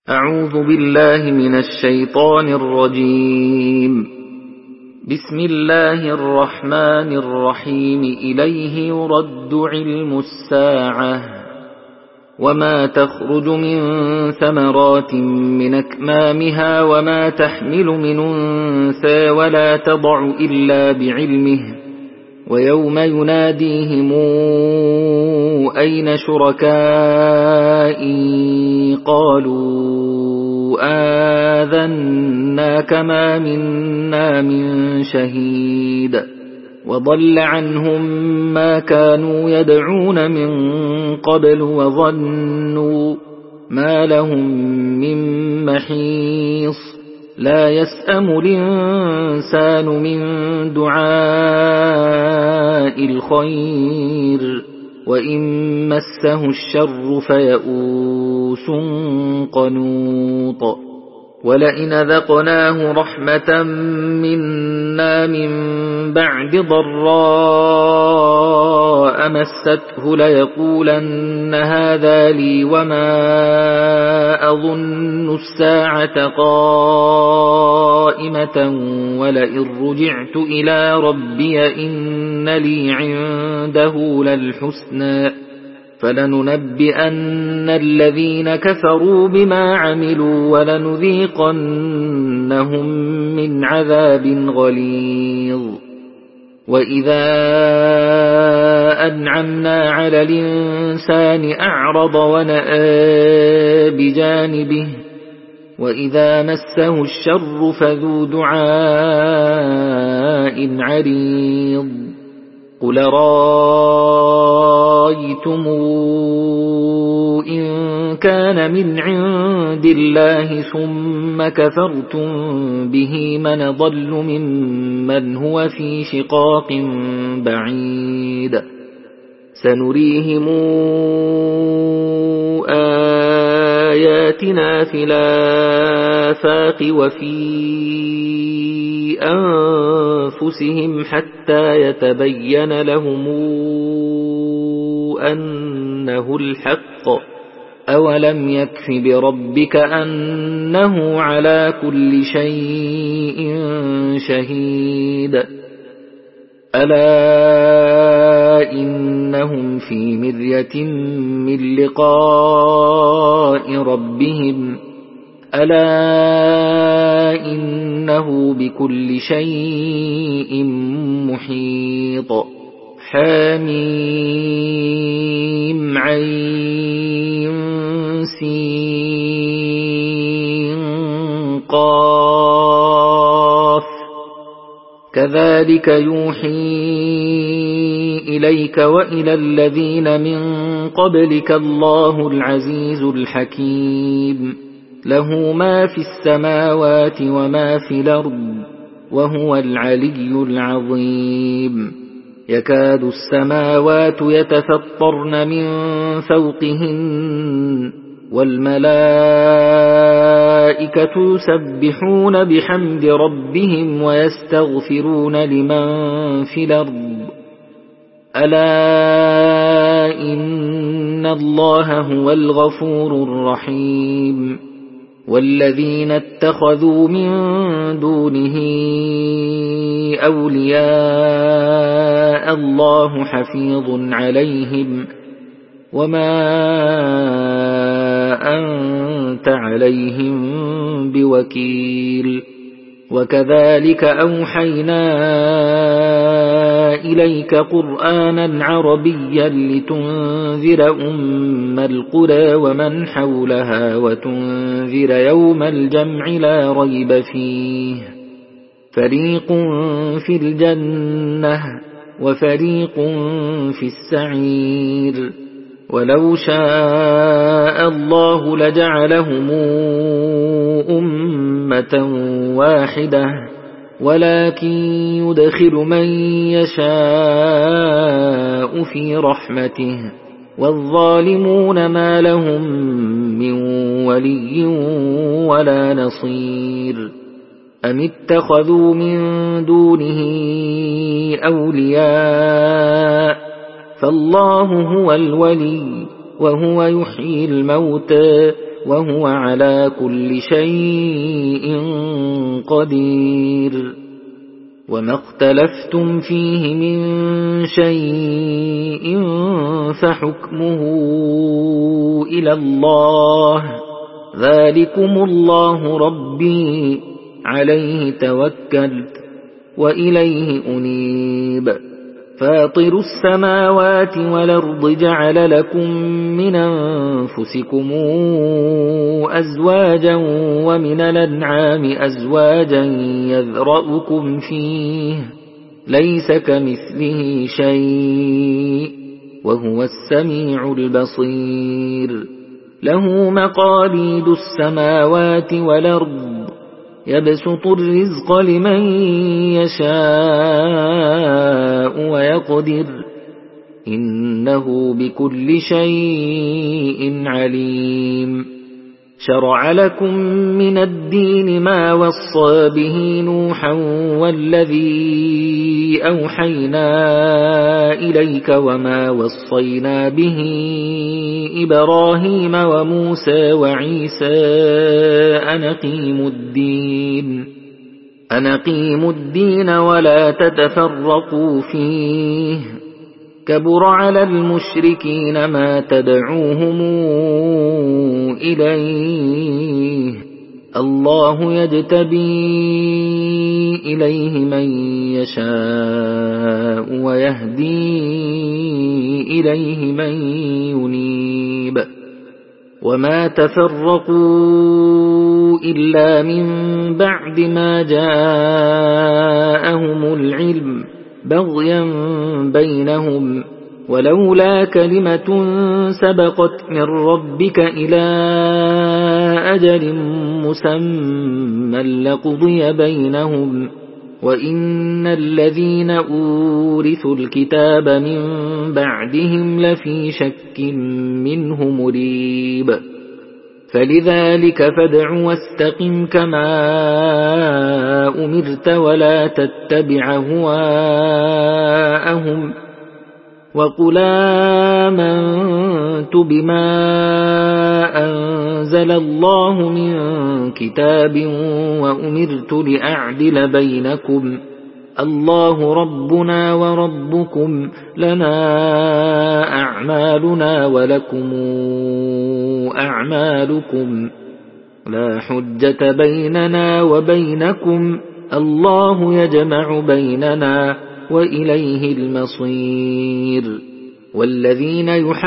أعوذ بالله من الشيطان الرجيم. بسم الله الرحمن الرحيم. إليه يرد علم الساعة وما تخرج من ثمرات من أكمامها وما تحمل من أنثى ولا تضع إلا بعلمه ويوم يناديهم أين شركائي قالوا آذناك ما منا من شهيد وضل عنهم ما كانوا يدعون من قبل وظنوا ما لهم من محيص. لا يسأم الإنسان من دعاء الخير وإن مسه الشر فيئوس قنوط. ولئن ذقناه رحمة منا من بعد ضراء مسته ليقولن هذا لي وما أظن الساعة قائمة ولئن رجعت إلى ربي إن لي عنده للحسنى فلننبئن الذين كفروا بما عملوا ولنذيقنهم من عذاب غليظ. وإذا أنعمنا على الإنسان أعرض ونأى بجانبه وإذا مسه الشر فذو دعاء عريض. قل رأيتم إن كان من عند الله ثم كفرتم به من ضل ممن هو في شقاق بعيد. سنريهم آياتنا في الآفاق وفي أنفسهم حتى يتبين لهم أنه الحق. أولم يكف بربك أنه على كل شيء شهيد. ألا إنهم في مرية من لقاء ربهم ألا إنه بكل شيء محيط. حميم عين سين قاف كذلك يوحي إليك وإلى الذين من قبلك الله العزيز الحكيم. له ما في السماوات وما في الأرض وهو العلي العظيم. يكاد السماوات يتفطرن من فوقهن والملائكة يسبحون بحمد ربهم ويستغفرون لمن في الأرض ألا إن الله هو الغفور الرحيم. والذين اتخذوا من دونه أولياء الله حفيظ عليهم وما أنت عليهم بوكيل. وكذلك أوحينا إليك قرآنا عربيا لتنذر أم القرى ومن حولها وتنذر يوم الجمع لا ريب فيه فريق في الجنة وفريق في السعير. ولو شاء الله لجعلهم أمة واحدة ولكن يدخل من يشاء في رحمته والظالمون ما لهم من ولي ولا نصير. أم اتخذوا من دونه أولياء فالله هو الولي وهو يحيي الموتى وهو على كل شيء قدير وما اختلفتم فيه من شيء فحكمه إلى الله ذلكم الله ربي عليه توكلت وإليه أنيب فاطر السماوات والأرض جعل لكم من أنفسكم أزواجا ومن الأنعام أزواجا يذرأكم فيه ليس كمثله شيء وهو السميع البصير له مقاليد السماوات والأرض يبسط الرزق لمن يشاء ويقدر إنه بكل شيء عليم شرع لكم من الدين ما وصى به نوحا والذي أوحينا إليك وما وصينا به إبراهيم وموسى وعيسى أن أقيموا الدين ولا تتفرقوا فيه كبر على المشركين ما تدعوهم إليه الله يجتبي إليه من يشاء ويهدي إليه من ينيب وما تفرقوا إلا من بعد ما جاءهم العلم بغيا بينهم ولولا كلمة سبقت من ربك إلى أجل مسمى لقضي بينهم وإن الذين أورثوا الكتاب من بعدهم لفي شك منه مريب فلذلك فادع واستقم كما أمرت ولا تتبع هواءهم وقل آمنت بما أنزل الله من كتاب وأمرت لأعدل بينكم الله ربنا وربكم لنا أعمالنا ولكم أعمالكم لا حجة بيننا وبينكم الله يجمع بيننا وإليه المصير والذين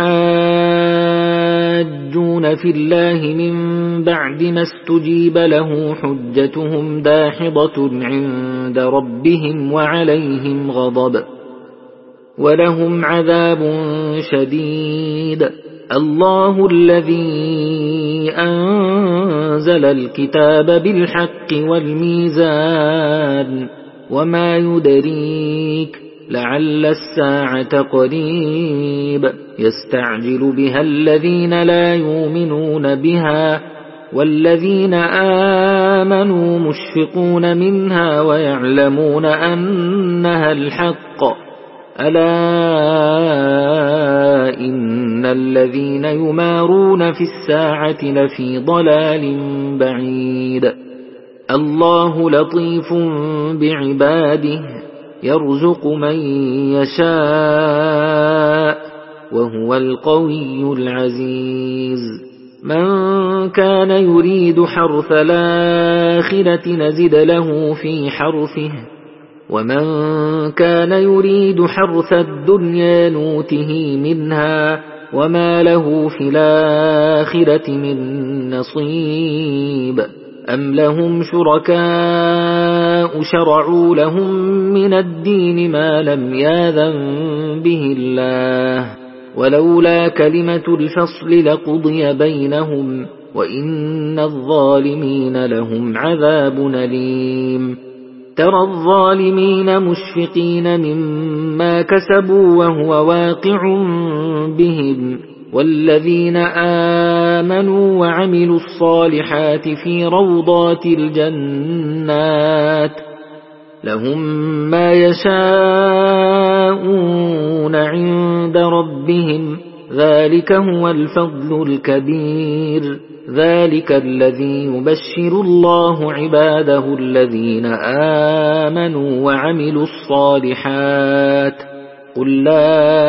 يحاجون في الله من بعد ما استجيب له حجتهم داحضة عند ربهم وعليهم غضب ولهم عذاب شديد الله الذي أنزل الكتاب بالحق والميزان وما يدريك لعل الساعة قريب يستعجل بها الذين لا يؤمنون بها والذين آمنوا مشفقون منها ويعلمون أنها الحق ألا إن الذين يمارون في الساعة لفي ضلال بعيد الله لطيف بعباده يرزق من يشاء وهو القوي العزيز من كان يريد حرث الآخرة نزد له في حرثه ومن كان يريد حرث الدنيا نوته منها وما له في الآخرة من نصيب أم لهم شركاء شرعوا لهم من الدين ما لم يأذن به الله ولولا كلمة الفصل لقضي بينهم وإن الظالمين لهم عذاب أليم ترى الظالمين مشفقين مما كسبوا وهو واقع بهم والذين آمنوا وعملوا الصالحات في روضات الجنات لهم ما يشاءون عند ربهم ذلك هو الفضل الكبير ذلك الذي يبشر الله عباده الذين آمنوا وعملوا الصالحات قل لا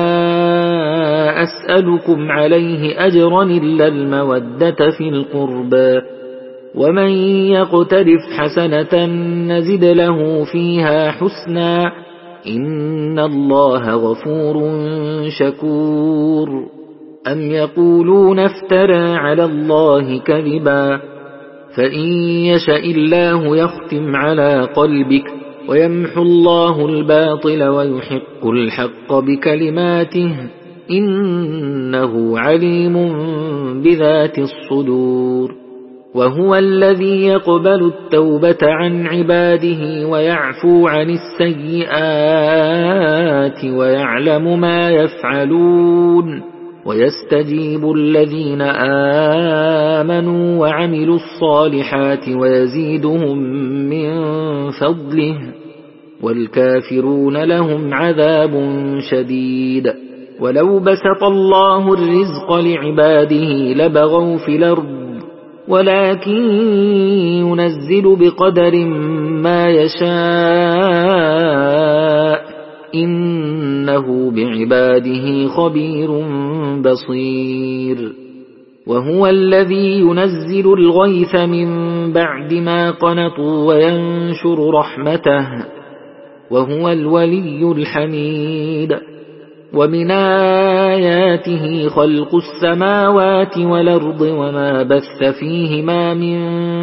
أسألكم عليه أجرا إلا المودة في القربى ومن يقترف حسنة نزد له فيها حسنا إن الله غفور شكور أم يقولون افترى على الله كذبا فإن يشاء الله يختم على قلبك ويمحو الله الباطل ويحق الحق بكلماته إنه عليم بذات الصدور وهو الذي يقبل التوبة عن عباده ويعفو عن السيئات ويعلم ما يفعلون ويستجيب الذين آمنوا وعملوا الصالحات ويزيدهم من فضله والكافرون لهم عذاب شديد ولو بسط الله الرزق لعباده لبغوا في الأرض ولكن ينزل بقدر ما يشاء إنه بعباده خبير بصير وهو الذي ينزل الغيث من بعد ما قنطوا وينشر رحمته وهو الولي الحميد ومن آياته خلق السماوات والأرض وما بث فيهما من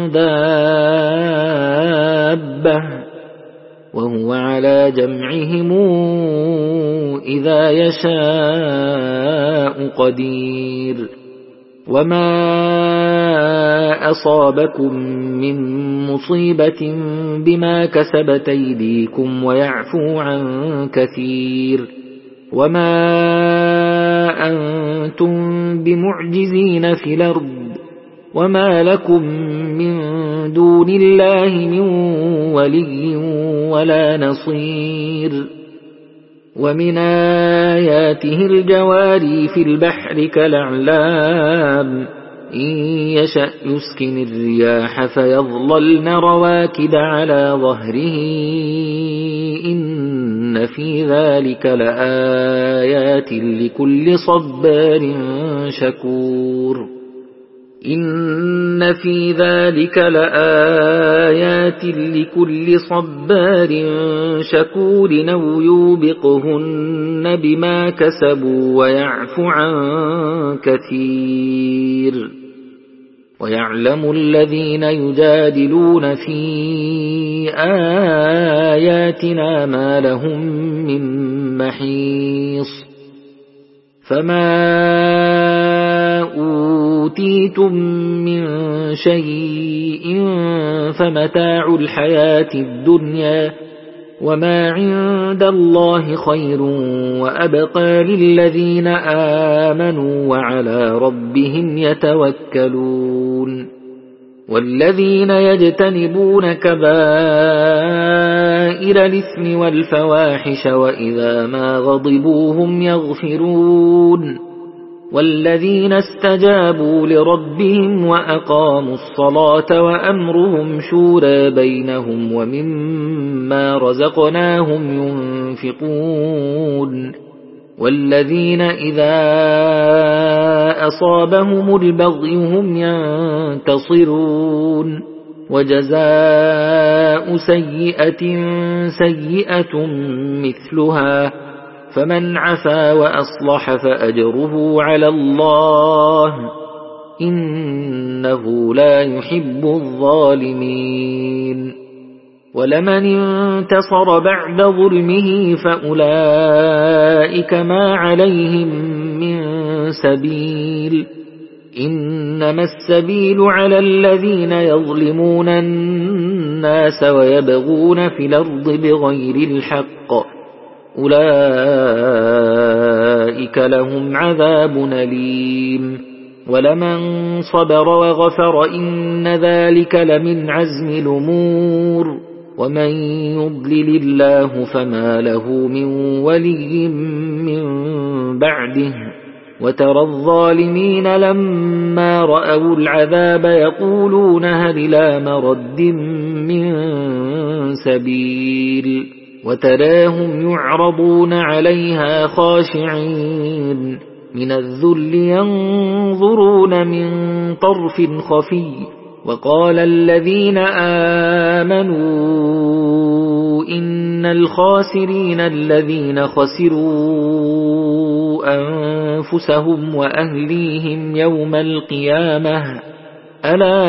دابة وهو على جمعهم إذا يشاء قدير وما أصابكم من مصيبة بما كسبت أيديكم ويعفو عن كثير وما أنتم بمعجزين في الأرض وما لكم من دون الله من ولي ولا نصير ومن آياته الجواري في البحر كالأعلام إن يشأ يسكن الرياح فيظللن رواكد على ظهره إن في ذلك لآيات لكل صبار شكور إن في ذلك لآيات لكل صبار شكور أو يوبقهن بما كسبوا ويعفو عن كثير ويعلم الذين يجادلون في آياتنا ما لهم من محيص فما أوتيتم من شيء فمتاع الحياة الدنيا وما عند الله خير وأبقى للذين آمنوا وعلى ربهم يتوكلون والذين يجتنبون كبائر الإثم والفواحش وإذا ما غضبوا هم يغفرون والذين استجابوا لربهم وأقاموا الصلاة وأمرهم شورى بينهم ومما رزقناهم ينفقون والذين إذا أصابهم البغي هم ينتصرون وجزاء سيئة سيئة مثلها فمن عفا وأصلح فأجره على الله إنه لا يحب الظالمين ولمن انتصر بعد ظلمه فأولئك ما عليهم من سبيل إنما السبيل على الذين يظلمون الناس ويبغون في الأرض بغير الحق أولئك لهم عذاب أليم ولمن صبر وغفر إن ذلك لمن عزم الأمور ومن يضلل الله فما له من ولي من بعده وترى الظالمين لما رأوا العذاب يقولون هل إلى مرد من سبيل وتراهم يعرضون عليها خاشعين من الذل ينظرون من طرف خفي وقال الذين آمنوا إن الخاسرين الذين خسروا أنفسهم وأهليهم يوم القيامة ألا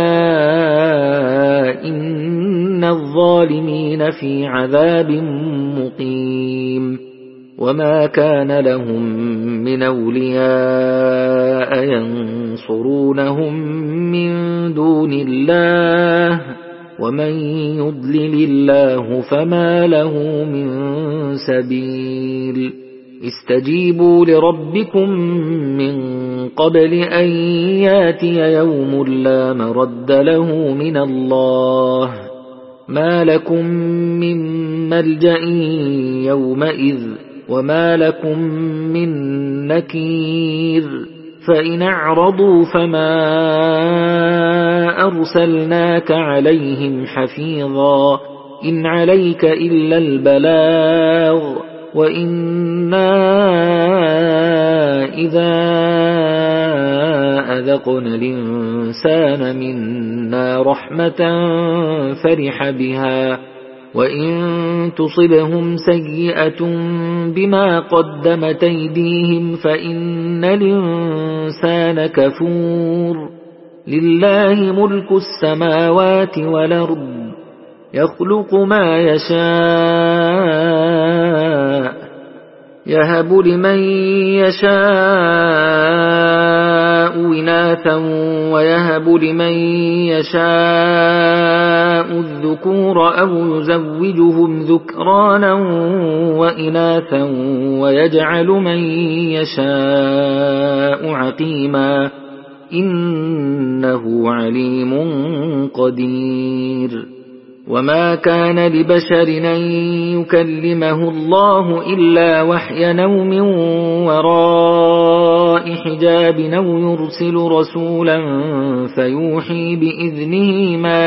إن الظالمين في عذاب مقيم وما كان لهم من أولياء ينصرونهم من دون الله ومن يضلل الله فما له من سبيل استجيبوا لربكم من قبل أن ياتي يوم لا مرد له من الله ما لكم من ملجأ يومئذ وما لكم من نكير فإن أعرضوا فما أرسلناك عليهم حفيظا إن عليك إلا البلاغ وإنا إذا أذقنا الإنسان منا رحمة فرح بها وإن تصبهم سيئة بما قدمت أيديهم فإن الإنسان كفور لله ملك السماوات والأرض يخلق ما يشاء يهب لمن يشاء إناثا ويهب لمن يشاء الذكور أو يزوجهم ذكرانا وإناثا ويجعل من يشاء عقيما إنه عليم قدير وما كان لبشر أن يكلمه الله إلا وحيا أو من وراء حجاب أو يرسل رسولا فيوحي بإذنه ما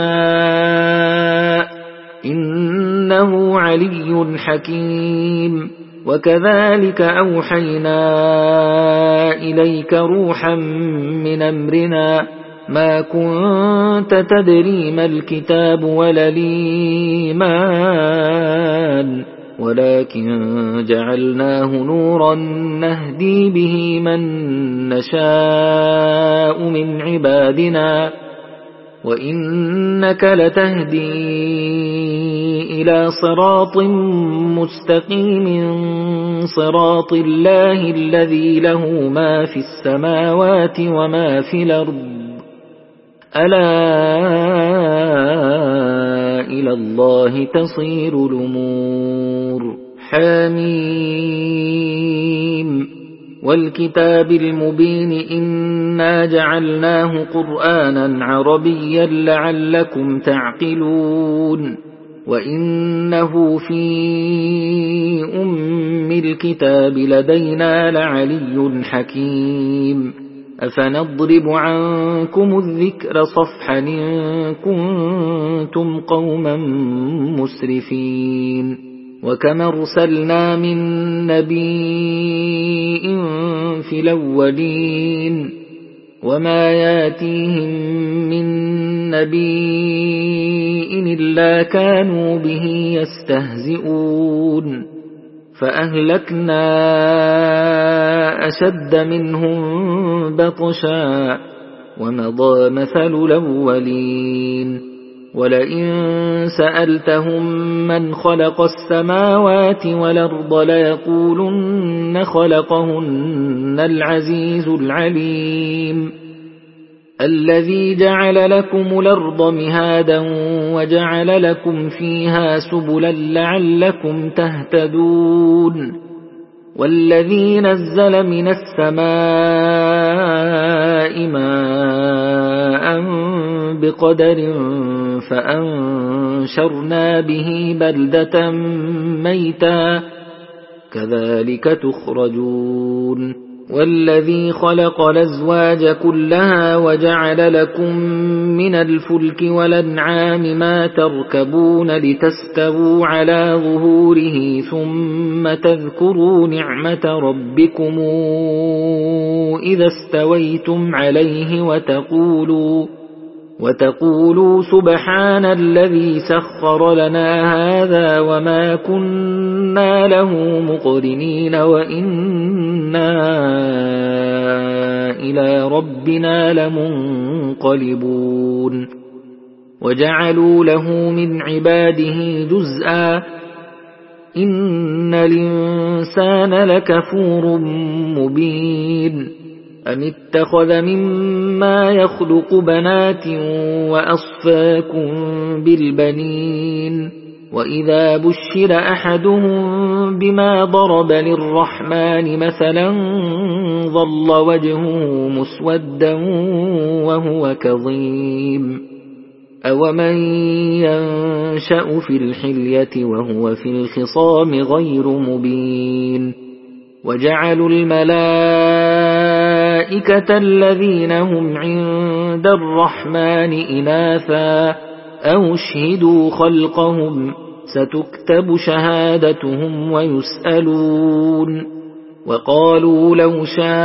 يشاء إنه علي حكيم وكذلك أوحينا إليك روحا من أمرنا ما كنت تدري ما الكتاب ولا الإيمان ولكن جعلناه نورا نهدي به من نشاء من عبادنا وإنك لتهدي إلى صراط مستقيم صراط الله الذي له ما في السماوات وما في الأرض ألا إلى الله تصير الأمور حميم والكتاب المبين إنا جعلناه قرآنا عربيا لعلكم تعقلون وإنه في أم الكتاب لدينا لعلي حكيم أفنضرب عنكم الذكر صفحا إن كنتم قوما مسرفين وكم أرسلنا من نبي في الأولين وما ياتيهم من نبي إلا كانوا به يستهزئون فأهلكنا أشد منهم بطشا ومضى مثل الأولين ولئن سألتهم من خلق السماوات والأرض ليقولن خلقهن العزيز العليم الذي جعل لكم الأرض مهادا وجعل لكم فيها سبلا لعلكم تهتدون والذي نزل من السماء ماء بقدر فأنشرنا به بلدة ميتا كذلك تخرجون والذي خلق الأزواج كلها وجعل لكم من الفلك والأنعام ما تركبون لتستووا على ظهوره ثم تذكروا نعمة ربكم إذا استويتم عليه وتقولوا سبحان الذي سخر لنا هذا وما كنا له مقرنين وإنا إلى ربنا لمنقلبون وجعلوا له من عباده جزءا إن الإنسان لكفور مبين أم اتخذ مما يخلق بنات وأصفاكم بالبنين وإذا بشر أحدهم بما ضرب للرحمن مثلا ظل وجهه مسودا وهو كظيم أومن ينشأ في الحلية وهو في الخصام غير مبين وجعلوا الملائكة الذين هم عند الرحمن إناثا أو اشهدوا خلقهم ستكتب شهادتهم ويسألون وقالوا لو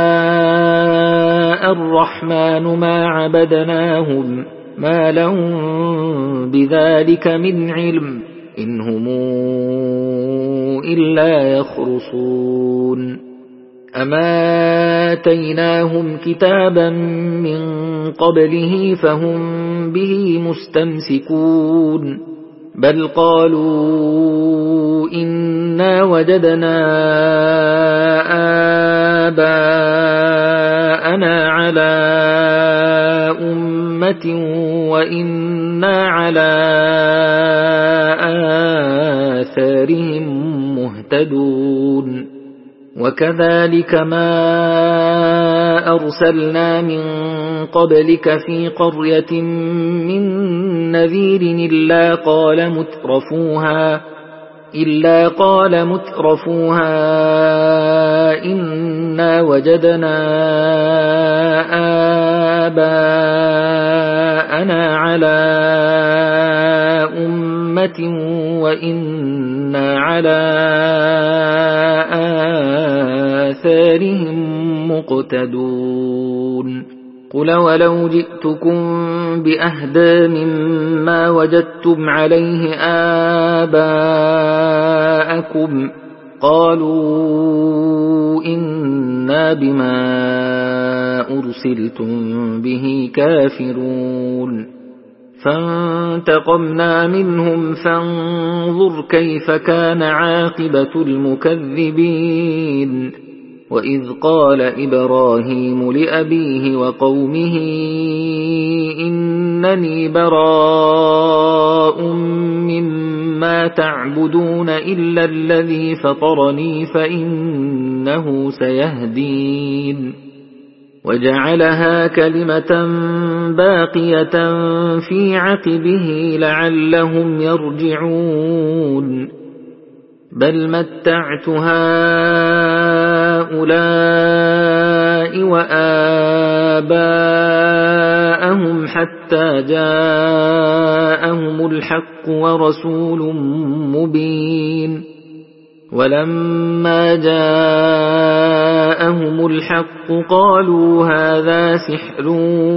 شاء الرحمن ما عبدناهم ما لهم بذلك من علم إن هم إلا يخرصون أما آتيناهم كتابا من قبله فهم به مستمسكون بل قالوا إنا وجدنا آباءنا على أمة وإنا على آثارهم مهتدون وكذلك ما أرسلنا من قبلك في قرية من نذير إلا قال مترفوها إنا وجدنا آباءنا على أمة وإنا على آثارهم مقتدون قل ولو جئتكم بأهدى مما وجدتم عليه آباءكم قالوا إنا بما أرسلتم به كافرون فانتقمنا منهم فانظر كيف كان عاقبة المكذبين وإذ قال إبراهيم لأبيه وقومه إنني براء مما تعبدون إلا الذي فطرني فإنه سيهدين وجعلها كلمة باقية في عقبه لعلهم يرجعون بل متعت هؤلاء وآباءهم حتى جاءهم الحق ورسول مبين ولما جاءهم الحق قالوا هذا سحر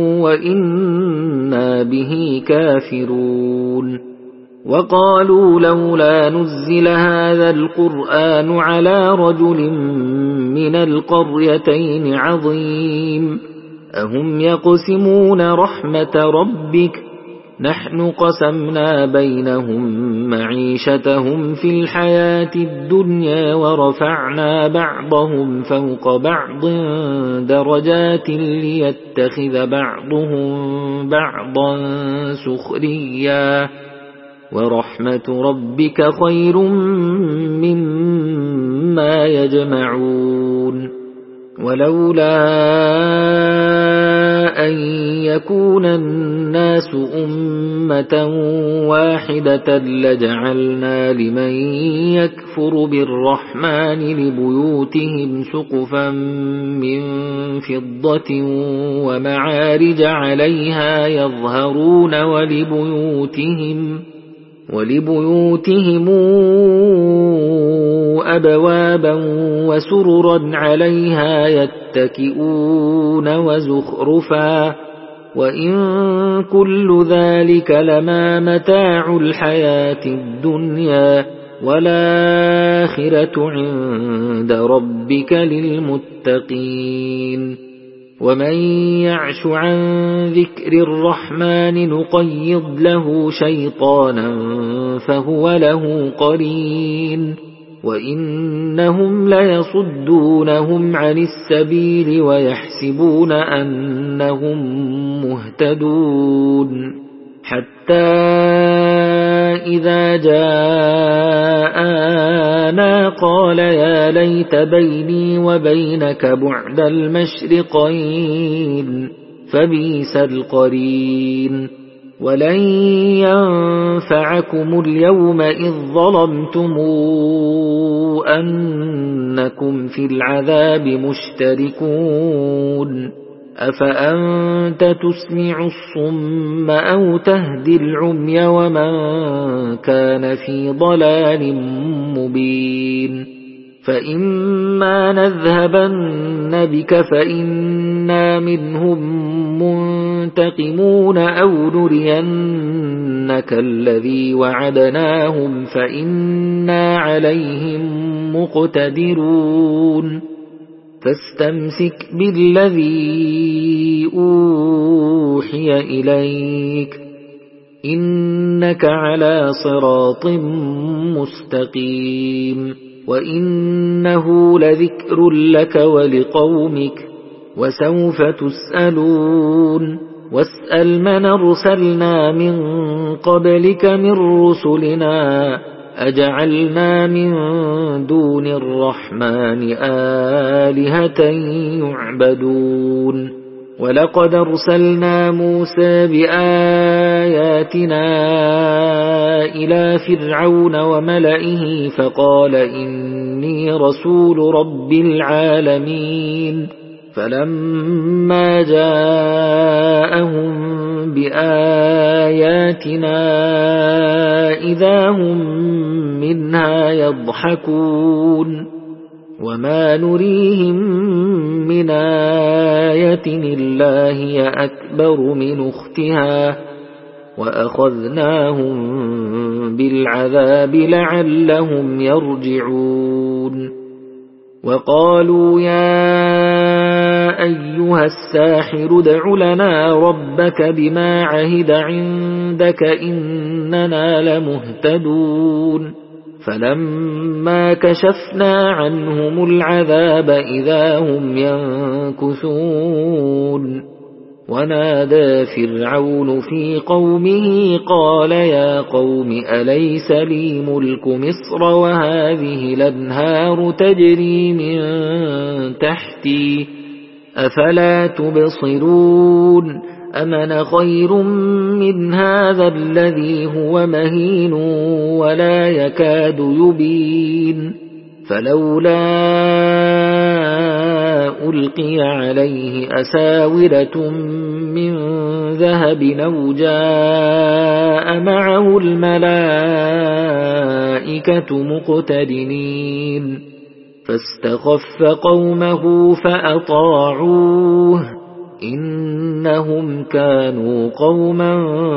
وإنا به كافرون وقالوا لولا نزل هذا القرآن على رجل من القريتين عظيم أهم يقسمون رحمة ربك نحن قسمنا بينهم معيشتهم في الحياة الدنيا ورفعنا بعضهم فوق بعض درجات ليتخذ بعضهم بعضا سخريا ورحمة ربك خير مما يجمعون ولولا أن يكون الناس أمة واحدة لجعلنا لمن يكفر بالرحمن لبيوتهم سقفا من فضة ومعارج عليها يظهرون ولبيوتهم أبوابا وسررا عليها يتكئون وزخرفا وإن كل ذلك لما متاع الحياة الدنيا والآخرة عند ربك للمتقين ومن يعش عن ذكر الرحمن نقيض له شيطانا فهو له قرين وإنهم ليصدونهم عن السبيل ويحسبون أنهم مهتدون حتى إذا جاءنا قال يا ليت بيني وبينك بعد المشرقين فبئس القرين ولن ينفعكم اليوم إذ ظلمتم أنكم في العذاب مشتركون أفأنت تسمع الصم أو تهدي العمي ومن كان في ضلال مبين فإما نذهبن بك فإنا منهم منتقمون أو نرينك الذي وعدناهم فإنا عليهم مقتدرون فاستمسك بالذي أوحي إليك إنك على صراط مستقيم وإنه لذكر لك ولقومك وسوف تسألون واسأل من أرسلنا من قبلك من رسلنا أجعلنا من دون الرحمن آلهة يعبدون ولقد أرسلنا موسى بآياتنا إلى فرعون وملئه فقال إني رسول رب العالمين فلما جاءهم بآياتنا إذا هم منها يضحكون وما نريهم من آية إلا هي أكبر من أختها وأخذناهم بالعذاب لعلهم يرجعون وقالوا يا أيها الساحر ادع لنا ربك بما عهد عندك إننا لمهتدون فلما كشفنا عنهم العذاب إذا هم ينكثون ونادى فرعون في قومه قال يا قوم أليس لي ملك مصر وهذه الأنهار تجري من تحتي أفلا تبصرون أمن خير من هذا الذي هو مهين ولا يكاد يبين فلولا ألقي عليه أساورة من ذهب أو جاء معه الملائكة مقترنين فاستخف قومه فأطاعوه إنهم كانوا قوما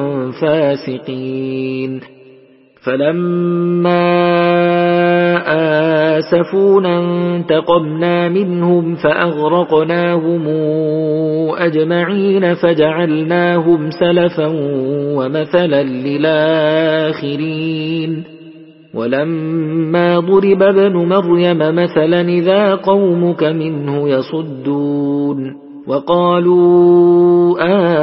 فاسقين فلما آسفونا انتقمنا منهم فأغرقناهم أجمعين فجعلناهم سلفا ومثلا للآخرين ولما ضرب ابن مريم مثلا إذا قومك منه يصدون وقالوا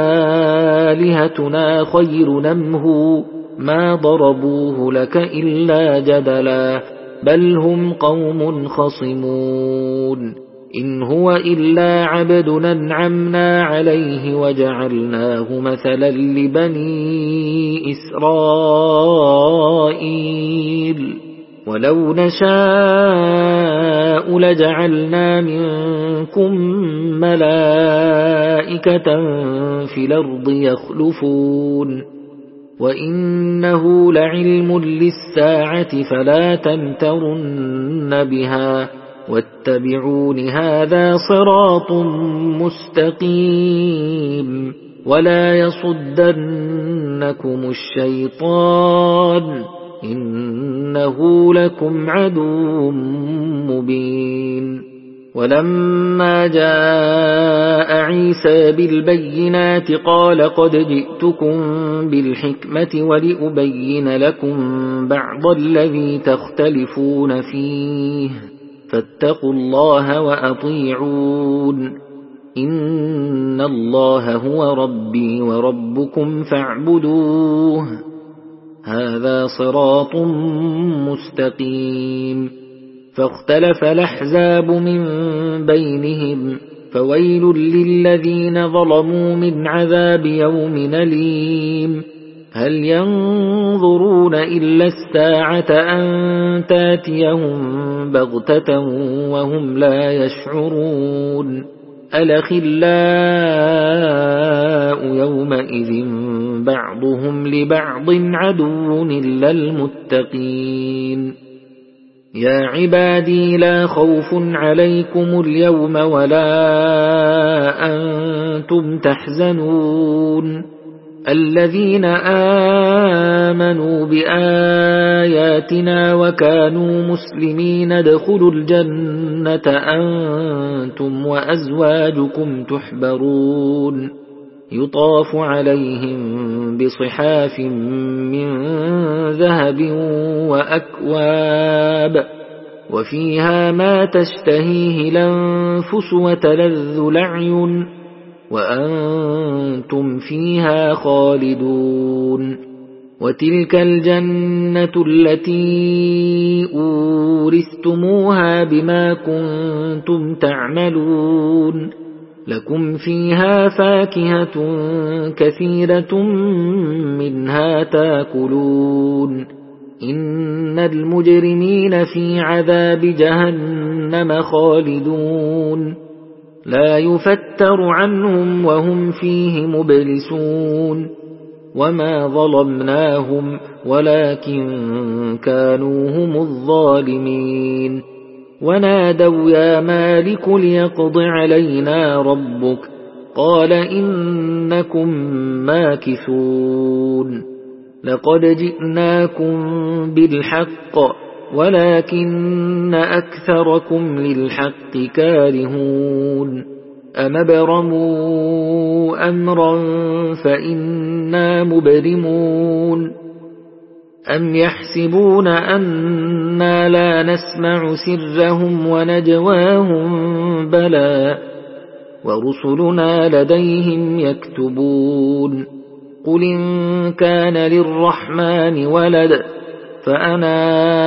آلهتنا خير نمه ما ضربوه لك إلا جدلا بل هم قوم خصمون إن هو إلا عبد أنعمنا عليه وجعلناه مثلا لبني إسرائيل ولو نشاء لجعلنا منكم ملائكة في الأرض يخلفون وإنه لعلم للساعة فلا تمترن بها واتبعون هذا صراط مستقيم ولا يصدنكم الشيطان إنه لكم عدو مبين ولما جاء عيسى بالبينات قال قد جئتكم بالحكمة ولأبين لكم بعض الذي تختلفون فيه فاتقوا الله وأطيعون إن الله هو ربي وربكم فاعبدوه هذا صراط مستقيم فاختلف الأحزاب من بينهم فويل للذين ظلموا من عذاب يوم أليم هل ينظرون إلا الساعة أن تاتيهم بغتة وهم لا يشعرون الأخلاء يومئذ بعضهم لبعض عدو إلا المتقين يا عبادي لا خوف عليكم اليوم ولا أنتم تحزنون الذين آمنوا بآياتنا وكانوا مسلمين ادخلوا الجنة أنتم وأزواجكم تحبرون يطاف عليهم بصحاف من ذهب وأكواب وفيها ما تشتهيه الأنفس وتلذ الأعين وأنتم فيها خالدون وتلك الجنة التي أورثتموها بما كنتم تعملون لكم فيها فاكهة كثيرة منها تاكلون إن المجرمين في عذاب جهنم خالدون لا يفتر عنهم وهم فيه مبلسون وما ظلمناهم ولكن كانوا هم الظالمين ونادوا يا مالك ليقض علينا ربك قال إنكم ماكثون لقد جئناكم بالحق ولكن أكثركم للحق كارهون أم ابرموا أمرا فإنا مبرمون أم يحسبون أنا لا نسمع سرهم ونجواهم بلى ورسلنا لديهم يكتبون قل إن كان للرحمن ولد فأنا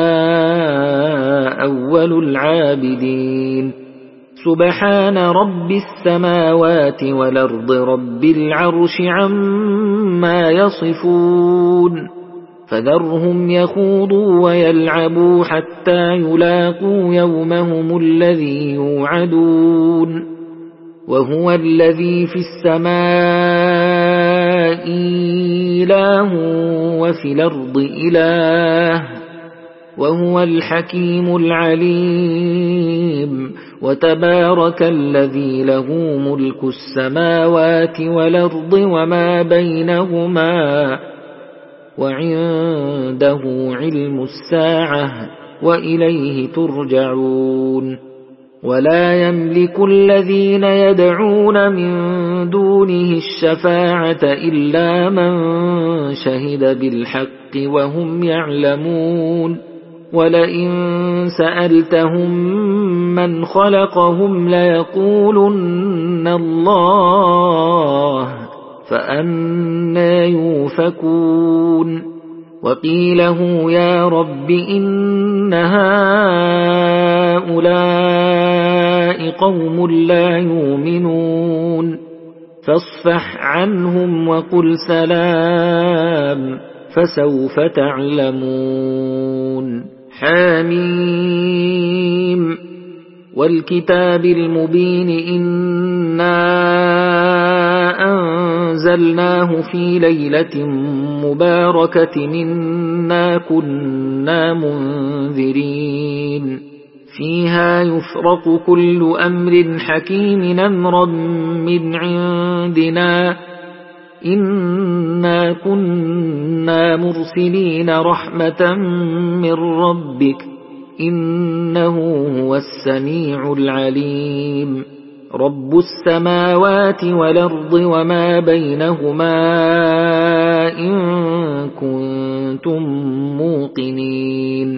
أول العابدين سبحان رب السماوات والأرض رب العرش عما يصفون فذرهم يخوضوا ويلعبوا حتى يلاقوا يومهم الذي يوعدون وهو الذي في السماء إله وفي الأرض إله وهو الحكيم العليم وتبارك الذي له ملك السماوات والأرض وما بينهما وعنده علم الساعة وإليه ترجعون ولا يملك الذين يدعون من دونه الشفاعة إلا من شهد بالحق وهم يعلمون ولئن سألتهم من خلقهم ليقولن الله فأنى يؤفكون وقيله يا رب إن هؤلاء قوم لا يؤمنون فاصفح عنهم وقل سلام فسوف تعلمون حميم والكتاب المبين إنا أنزلناه في ليلة مباركة إنا كنا منذرين فيها يفرق كل أمر حكيم أمرا من عندنا إنا كنا مرسلين رحمة من ربك إنه هو السميع العليم رب السماوات والأرض وما بينهما إن كنتم موقنين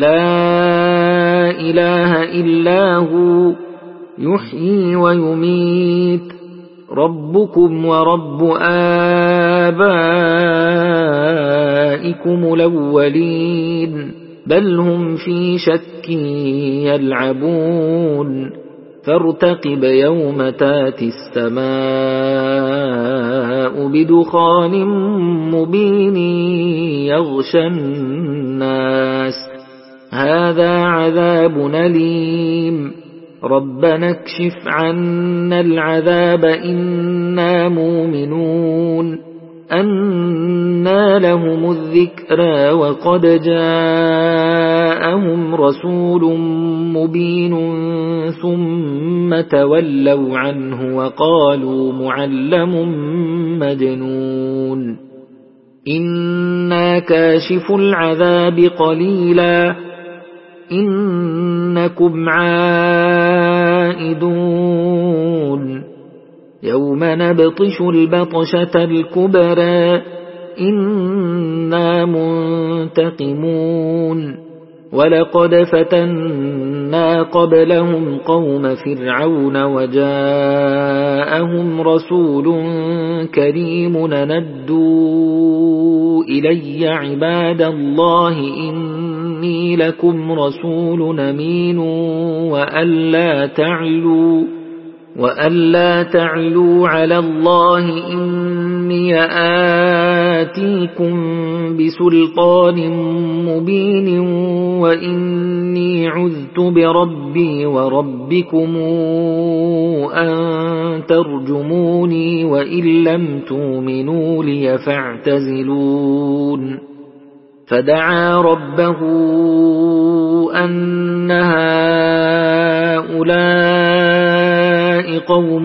لا إله إلا هو يحيي ويميت ربكم ورب آبائكم الأولين بل هم في شك يلعبون فارتقب يوم تاتي السماء بدخان مبين يغشى الناس هذا عذاب أليم ربنا اكشف عنا العذاب إنا مؤمنون أنى لهم الذكرى وقد جاءهم رسول مبين ثم تولوا عنه وقالوا معلم مجنون إنا كاشف العذاب قليلا إنكم عائدون يوم نبطش البطشة الكبرى إنا منتقمون ولقد فتنا قبلهم قوم فرعون وجاءهم رسول كريم ندوا إلي عباد الله إني لكم رسول أمين وألا تعلوا على الله إني آتيكم بسلطان مبين وإني عذت بربي وربكم أن ترجموني وإن لم تؤمنوا لي فاعتزلون فدعا ربه أن هؤلاء قوم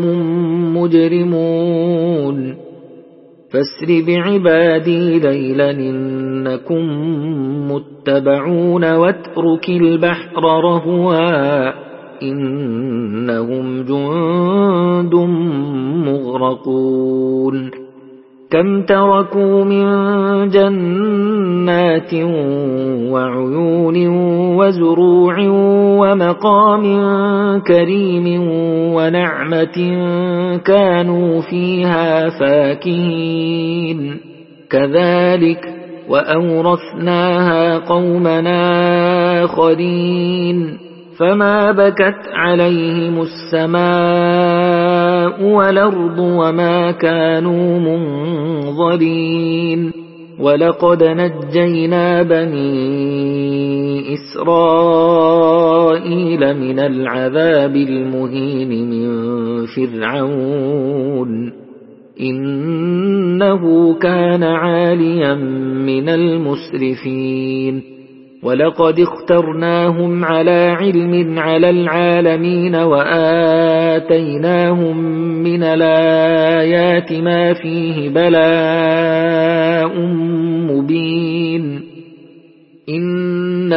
مجرمون فاسر بعبادي ليلا إنكم متبعون واترك البحر رهوا إنهم جند مغرقون كم تركوا من جنات وعيون وزروع ومقام كريم ونعمة كانوا فيها فاكهين كذلك وأورثناها قومنا آخرين فما بكت عليهم السماء والأرض وما كانوا منظرين ولقد نجينا بني إسرائيل من العذاب المهين من فرعون إنه كان عاليا من المسرفين ولقد اخترناهم على علم على العالمين وآتيناهم من الآيات ما فيه بلاء مبين إن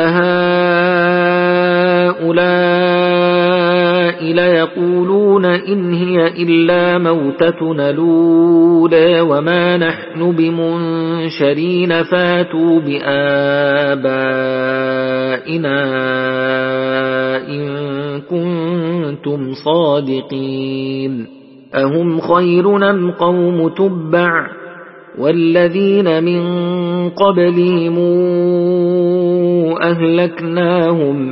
هؤلاء ليقولون إن هي إلا موتتنا الأولى وما نحن بمنشرين فاتوا بآبائنا إن كنتم صادقين أهم خير أم قوم تبع والذين من قبلهم أهلكناهم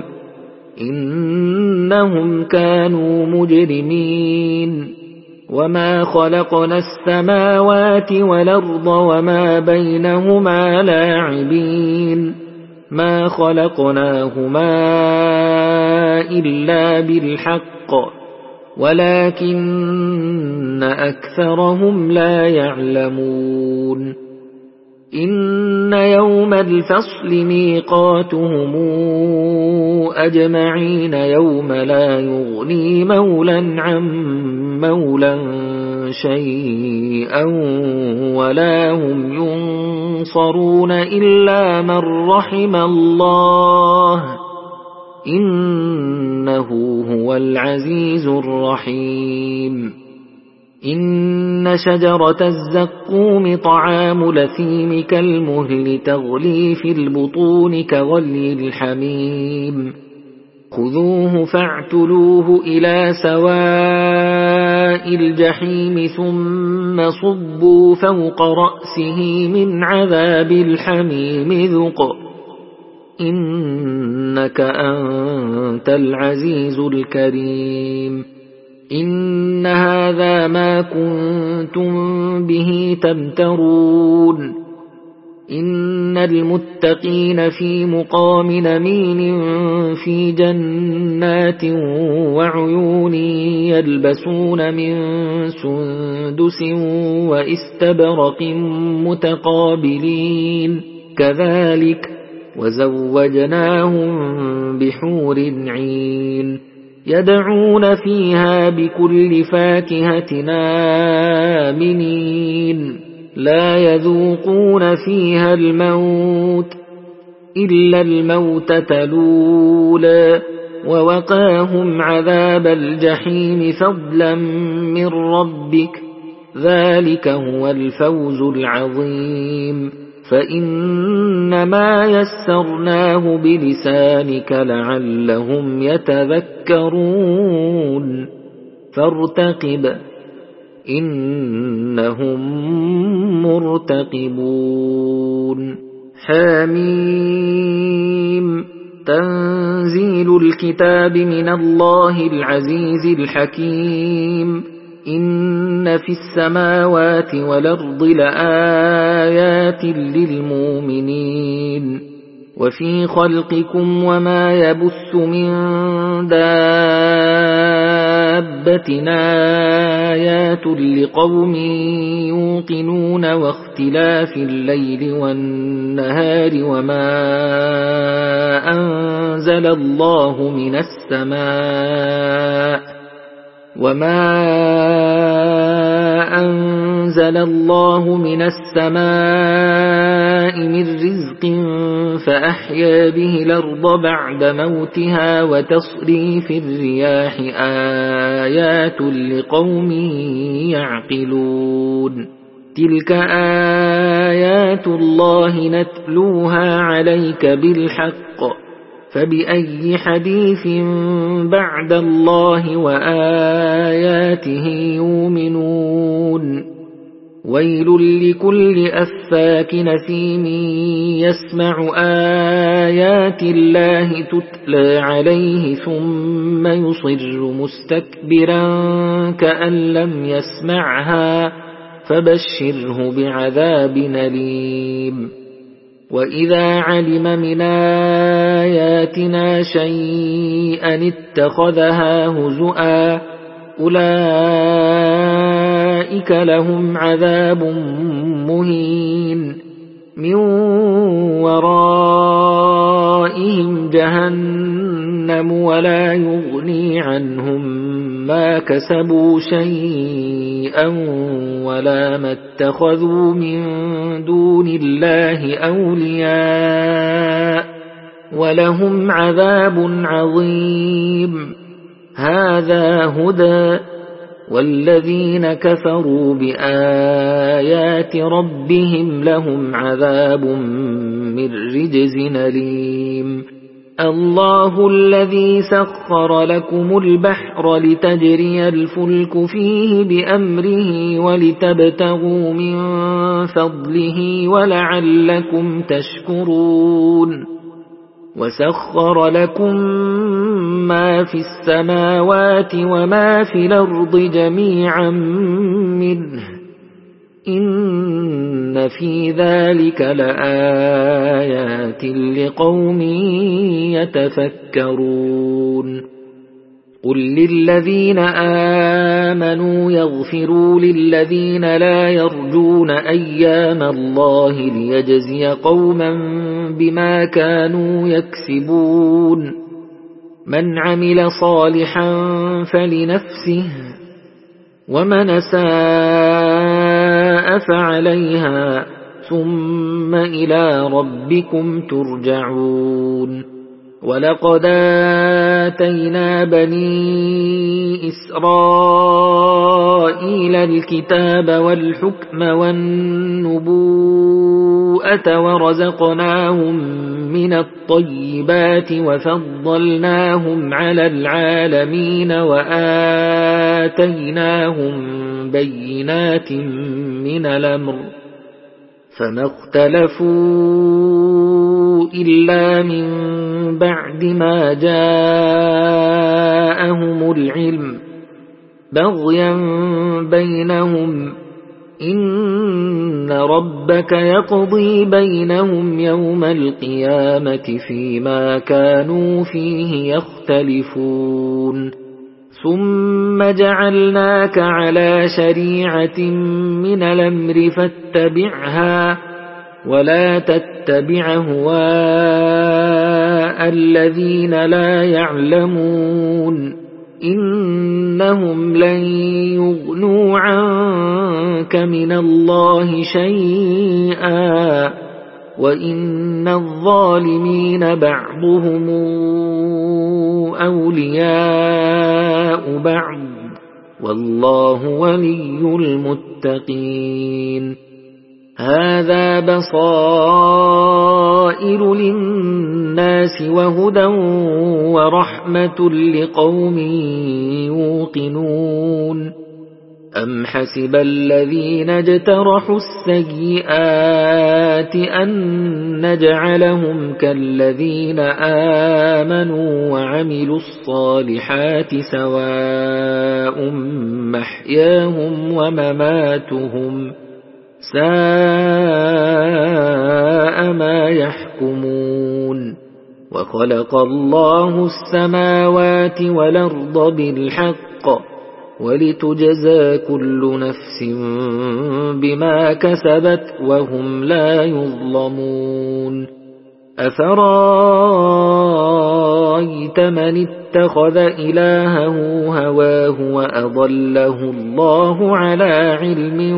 إنهم كانوا مجرمين وما خلقنا السماوات والأرض وما بينهما لاعبين ما خلقناهما إلا بالحق ولكن أكثرهم لا يعلمون إن يوم الفصل ميقاتهم أجمعين يوم لا يغني مولا عن مولا شيئا ولا هم ينصرون إلا من رحم الله إنه هو العزيز الرحيم إن شجرة الزقوم طعام الأثيم كالمهل تغلي في البطون كغلي الحميم خذوه فاعتلوه إلى سواء الجحيم ثم صبوا فوق رأسه من عذاب الحميم ذق إنك أنت العزيز الكريم إن هذا ما كنتم به تمترون إن المتقين في مقام أمين في جنات وعيون يلبسون من سندس واستبرق متقابلين كذلك وزوجناهم بحور عين يدعون فيها بكل فاكهة آمنين لا يذوقون فيها الموت إلا الموتة الأولى ووقاهم عذاب الجحيم فضلا من ربك ذلك هو الفوز العظيم فإنما يسرناه بلسانك لعلهم يتذكرون فارتقب إنهم مرتقبون حميم تنزيل الكتاب من الله العزيز الحكيم إن في السماوات والأرض لآيات للمؤمنين وفي خلقكم وما يبث من دابة آيات لقوم يوقنون واختلاف الليل والنهار وما أنزل الله من السماء من رزق فأحيا به الأرض بعد موتها وتصريف الرياح آيات لقوم يعقلون تلك آيات الله نتلوها عليك بالحق فبأي حديث بعد الله وآياته يؤمنون ويل لكل أفاك نثيم يسمع آيات الله تتلى عليه ثم يصر مستكبرا كأن لم يسمعها فبشره بعذاب أليم وإذا علم من آياتنا شيئا اتخذها هزؤا أولئك لهم عذاب مهين من ورائهم جهنم ولا يغني عنهم ما كسبوا شيئا ولا ما اتخذوا من دون الله أولياء ولهم عذاب عظيم هذا هدى والذين كفروا بآيات ربهم لهم عذاب من رجز أليم الله الذي سخر لكم البحر لتجري الفلك فيه بأمره ولتبتغوا من فضله ولعلكم تشكرون وسخر لكم ما في السماوات وما في الأرض جميعا منه إن في ذلك لآيات لقوم يتفكرون قل للذين آمنوا يغفروا للذين لا يرجون أيام الله ليجزي قوما بما كانوا يكسبون من عمل صالحا فلنفسه ومن أساء فعليها ثم إلى ربكم ترجعون ولقد آتينا بني إسرائيل الكتاب والحكم والنبوءة ورزقناهم من الطيبات وفضلناهم على العالمين وآتيناهم بينات من الأمر فما اختلفوا إلا من بعد ما جاءهم العلم بغيا بينهم إن ربك يقضي بينهم يوم القيامة فيما كانوا فيه يختلفون ثم جعلناك على شريعة من الأمر فاتبعها ولا تتبع أهواء الذين لا يعلمون إنهم لن يغنوا عنك من الله شيئا وإن الظالمين بعضهم أولياء بعض والله ولي المتقين هذا بصائر للناس وهدى ورحمة لقوم يوقنون أم حسب الذين اجترحوا السيئات أن نجعلهم كالذين آمنوا وعملوا الصالحات سواء محياهم ومماتهم ساء ما يحكمون وخلق الله السماوات والأرض بالحق ولتجزى كل نفس بما كسبت وهم لا يظلمون أفرأيت من اتخذ إلهه هواه وأضله الله على علم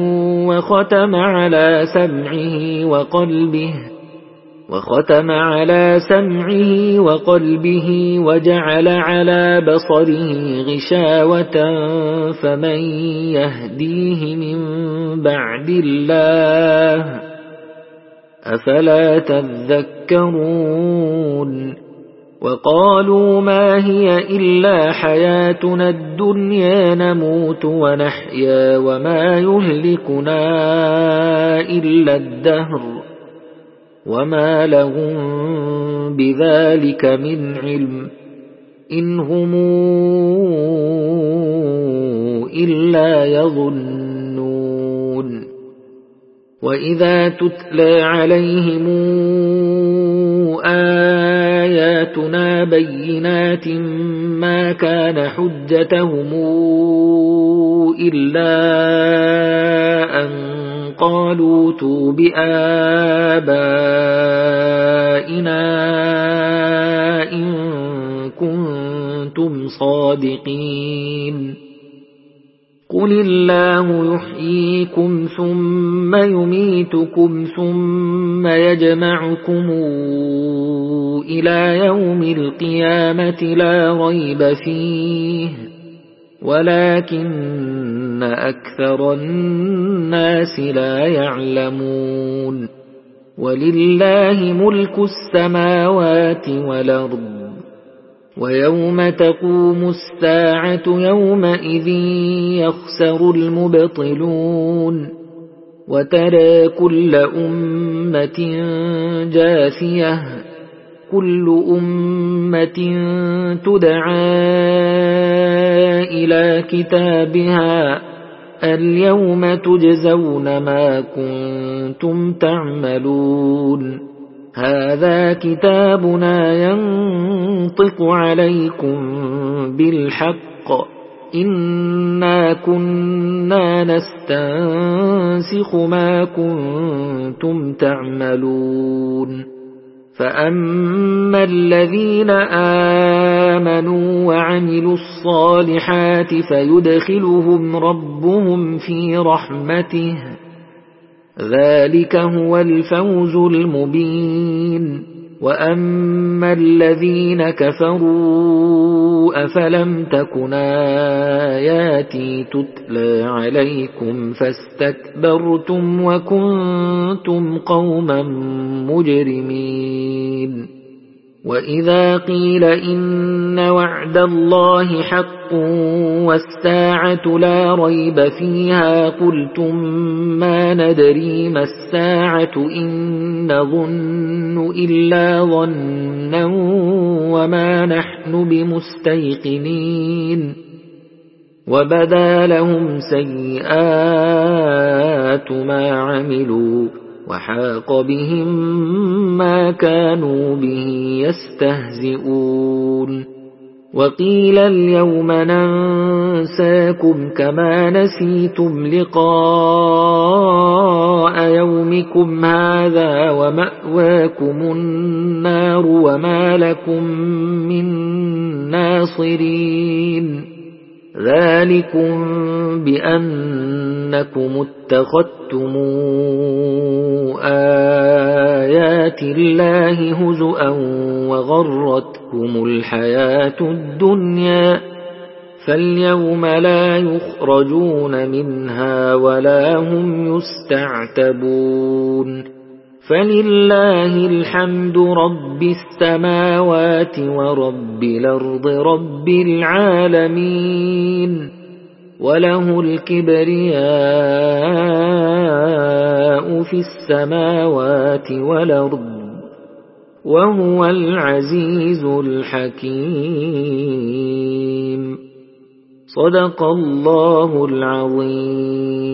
وختم على سمعه وقلبه وجعل على بصره غشاوة فمن يهديه من بعد الله أفلا تذكرون وقالوا ما هي إلا حياتنا الدنيا نموت ونحيا وما يهلكنا إلا الدهر وما لهم بذلك من علم إن هم إلا يظنون وإذا تتلى عليهم آياتنا بينات ما كان حجتهم إلا أن قالوا ائتوا بآبائنا إن كنتم صادقين قل الله يحييكم ثم يميتكم ثم يجمعكم إلى يوم القيامة لا ريب فيه ولكن أكثر الناس لا يعلمون ولله ملك السماوات والأرض ويوم تقوم الساعة يومئذ يخسر المبطلون وترى كل أمة جاثية كل أمة تدعى إلى كتابها اليوم تجزون ما كنتم تعملون هذا كتابنا ينطق عليكم بالحق إنا كنا نستنسخ ما كنتم تعملون فأما الذين آمنوا وعملوا الصالحات فيدخلهم ربهم في رحمته ذلك هو الفوز المبين وأما الذين كفروا أفلم تكن آياتي تتلى عليكم فاستكبرتم وكنتم قوما مجرمين وإذا قيل إن وعد الله حق والساعة لا ريب فيها قلتم ما ندري ما الساعة إن نظن إلا ظنا وما نحن بمستيقنين وبدا لهم سيئات ما عملوا وحاق بهم ما كانوا به يستهزئون وقيل اليوم ننساكم كما نسيتم لقاء يومكم هذا ومأواكم النار وما لكم من ناصرين ذلكم بأنكم اتخذتم آيات الله هزؤا وغرتكم الحياة الدنيا فاليوم لا يخرجون منها ولا هم يستعتبون فلله الحمد رب السماوات ورب الأرض رب العالمين وله الكبرياء في السماوات والأرض وهو العزيز الحكيم صدق الله العظيم.